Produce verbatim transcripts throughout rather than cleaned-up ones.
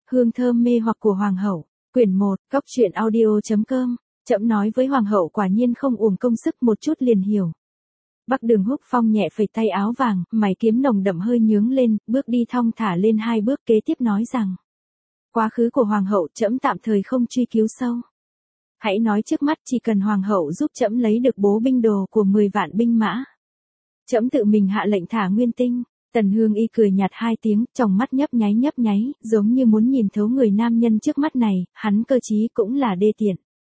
Hương thơm mê hoặc của Hoàng hậu, quyển một, cóc truyện audio chấm com, Trẫm nói với Hoàng hậu quả nhiên không uổng công sức một chút liền hiểu. Bắc Đường Húc Phong nhẹ phẩy tay áo vàng, mày kiếm nồng đậm hơi nhướng lên, bước đi thong thả lên hai bước kế tiếp nói rằng. Quá khứ của Hoàng hậu trẫm tạm thời không truy cứu sâu. Hãy nói trước mắt chỉ cần Hoàng hậu giúp trẫm lấy được bố binh đồ của mười vạn binh mã. Trẫm tự mình hạ lệnh thả Nguyên Tinh. Tần Hương Y cười nhạt hai tiếng, trong mắt nhấp nháy nhấp nháy, giống như muốn nhìn thấu người nam nhân trước mắt này, hắn cơ trí cũng là đê tiện.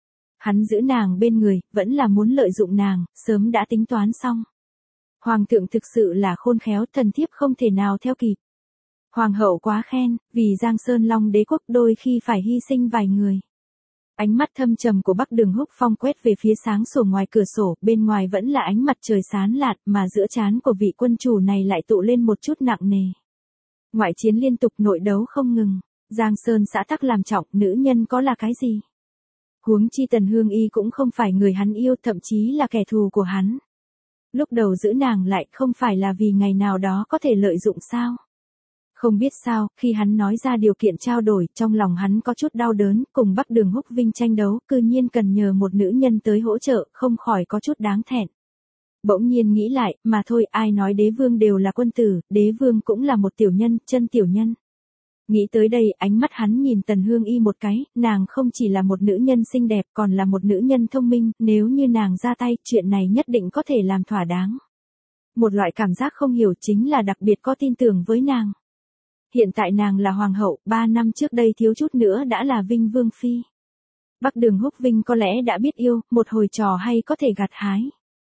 Hắn giữ nàng bên người, vẫn là muốn lợi dụng nàng, sớm đã tính toán xong. Hoàng thượng thực sự là khôn khéo, thần thiếp không thể nào theo kịp. Hoàng hậu quá khen, vì Giang Sơn Long đế quốc đôi khi phải hy sinh vài người. Ánh mắt thâm trầm của Bắc Đường Húc Phong quét về phía sáng sủa ngoài cửa sổ, bên ngoài vẫn là ánh mặt trời sáng lạn, mà giữa trán của vị quân chủ này lại tụ lên một chút nặng nề. Ngoại chiến liên tục, nội đấu không ngừng, Giang Sơn xã tắc làm trọng, nữ nhân có là cái gì? Huống chi Tần Hương Y cũng không phải người hắn yêu, thậm chí là kẻ thù của hắn. Lúc đầu giữ nàng lại không phải là vì ngày nào đó có thể lợi dụng sao? Không biết sao, khi hắn nói ra điều kiện trao đổi, trong lòng hắn có chút đau đớn, cùng Bắc Đường Húc Vinh tranh đấu, cư nhiên cần nhờ một nữ nhân tới hỗ trợ, không khỏi có chút đáng thẹn. Bỗng nhiên nghĩ lại, mà thôi, ai nói đế vương đều là quân tử, đế vương cũng là một tiểu nhân, chân tiểu nhân. Nghĩ tới đây, ánh mắt hắn nhìn Tần Hương Y một cái, nàng không chỉ là một nữ nhân xinh đẹp, còn là một nữ nhân thông minh, nếu như nàng ra tay, chuyện này nhất định có thể làm thỏa đáng. Một loại cảm giác không hiểu chính là đặc biệt có tin tưởng với nàng. Hiện tại nàng là hoàng hậu, ba năm trước đây thiếu chút nữa đã là Vinh Vương Phi. Bắc Đường Húc Vinh có lẽ đã biết yêu, một hồi trò hay có thể gặt hái.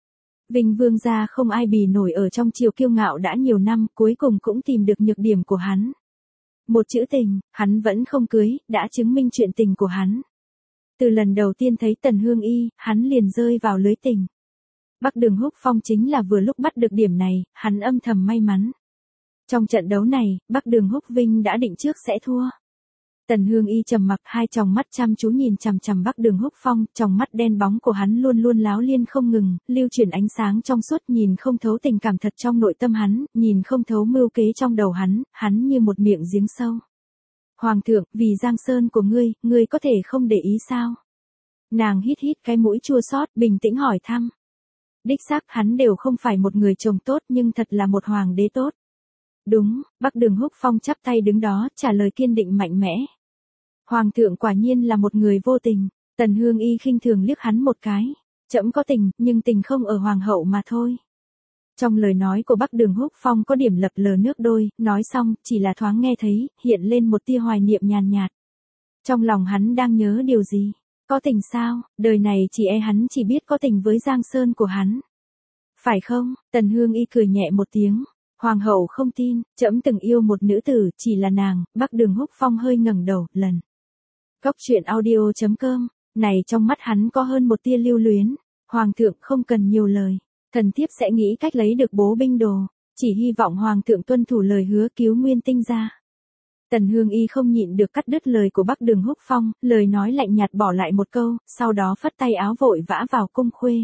Vinh Vương gia không ai bì nổi ở trong triều kiêu ngạo đã nhiều năm, cuối cùng cũng tìm được nhược điểm của hắn. Một chữ tình, hắn vẫn không cưới, đã chứng minh chuyện tình của hắn. Từ lần đầu tiên thấy Tần Hương Y, hắn liền rơi vào lưới tình. Bắc Đường Húc Phong chính là vừa lúc bắt được điểm này, hắn âm thầm may mắn. Trong trận đấu này, Bắc Đường Húc Vinh đã định trước sẽ thua. Tần Hương Y trầm mặc, hai tròng mắt chăm chú nhìn chằm chằm Bắc Đường Húc Phong, tròng mắt đen bóng của hắn luôn luôn láo liên không ngừng, lưu chuyển ánh sáng trong suốt, nhìn không thấu tình cảm thật trong nội tâm hắn, nhìn không thấu mưu kế trong đầu hắn, hắn như một miệng giếng sâu. Hoàng thượng, vì Giang Sơn của ngươi, ngươi có thể không để ý sao? Nàng hít hít cái mũi chua xót, bình tĩnh hỏi thăm. Đích xác hắn đều không phải một người chồng tốt, nhưng thật là một hoàng đế tốt. Đúng, Bắc Đường Húc Phong chắp tay đứng đó, trả lời kiên định mạnh mẽ. Hoàng thượng quả nhiên là một người vô tình. Tần Hương Y khinh thường liếc hắn một cái. Trẫm có tình, nhưng tình không ở hoàng hậu mà thôi. Trong lời nói của Bắc Đường Húc Phong có điểm lập lờ nước đôi, nói xong, chỉ là thoáng nghe thấy, hiện lên một tia hoài niệm nhàn nhạt. Trong lòng hắn đang nhớ điều gì? Có tình sao? Đời này chỉ e hắn chỉ biết có tình với Giang Sơn của hắn. Phải không? Tần Hương Y cười nhẹ một tiếng. Hoàng hậu không tin, trẫm từng yêu một nữ tử, chỉ là nàng. Bắc Đường Húc Phong hơi ngẩng đầu, lần. Cóc truyện audio chấm com, này trong mắt hắn có hơn một tia lưu luyến. Hoàng thượng không cần nhiều lời, thần thiếp sẽ nghĩ cách lấy được bố binh đồ, chỉ hy vọng hoàng thượng tuân thủ lời hứa cứu Nguyên Tinh ra. Tần Hương Y không nhịn được cắt đứt lời của Bắc Đường Húc Phong, lời nói lạnh nhạt bỏ lại một câu, sau đó phất tay áo vội vã vào cung khuê.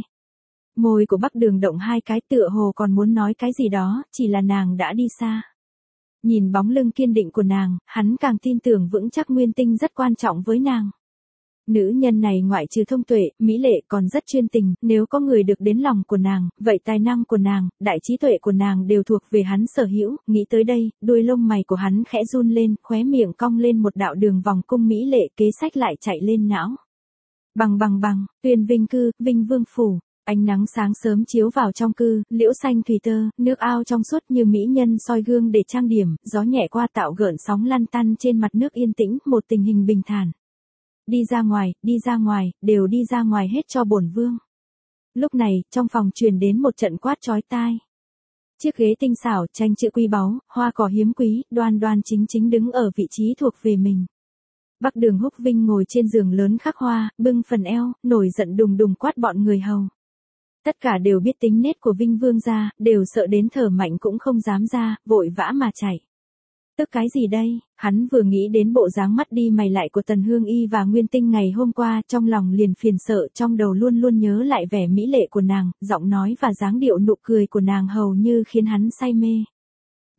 Môi của Bắc Đường động hai cái, tựa hồ còn muốn nói cái gì đó, chỉ là nàng đã đi xa. Nhìn bóng lưng kiên định của nàng, hắn càng tin tưởng vững chắc Nguyên Tinh rất quan trọng với nàng. Nữ nhân này ngoại trừ thông tuệ, mỹ lệ còn rất chuyên tình, nếu có người được đến lòng của nàng, vậy tài năng của nàng, đại trí tuệ của nàng đều thuộc về hắn sở hữu. Nghĩ tới đây, đuôi lông mày của hắn khẽ run lên, khóe miệng cong lên một đạo đường vòng cung mỹ lệ, kế sách lại chạy lên não. Bằng bằng bằng, Tuyên Vinh cư, Vinh Vương phủ. Ánh nắng sáng sớm chiếu vào trong cư, liễu xanh thùy tơ, nước ao trong suốt như mỹ nhân soi gương để trang điểm, gió nhẹ qua tạo gợn sóng lăn tăn trên mặt nước yên tĩnh, một tình hình bình thản. Đi ra ngoài, đi ra ngoài, đều đi ra ngoài hết cho bổn vương. Lúc này, trong phòng truyền đến một trận quát chói tai. Chiếc ghế tinh xảo, tranh chữ quý báu, hoa cỏ hiếm quý, đoan đoan chính chính đứng ở vị trí thuộc về mình. Bắc Đường Húc Vinh ngồi trên giường lớn khắc hoa, bưng phần eo, nổi giận đùng đùng quát bọn người hầu. Tất cả đều biết tính nết của Vinh Vương gia, đều sợ đến thở mạnh cũng không dám ra, vội vã mà chạy. Tức cái gì đây? Hắn vừa nghĩ đến bộ dáng mắt đi mày lại của Tần Hương Y và Nguyên Tinh ngày hôm qua, trong lòng liền phiền sợ, trong đầu luôn luôn nhớ lại vẻ mỹ lệ của nàng, giọng nói và dáng điệu nụ cười của nàng hầu như khiến hắn say mê.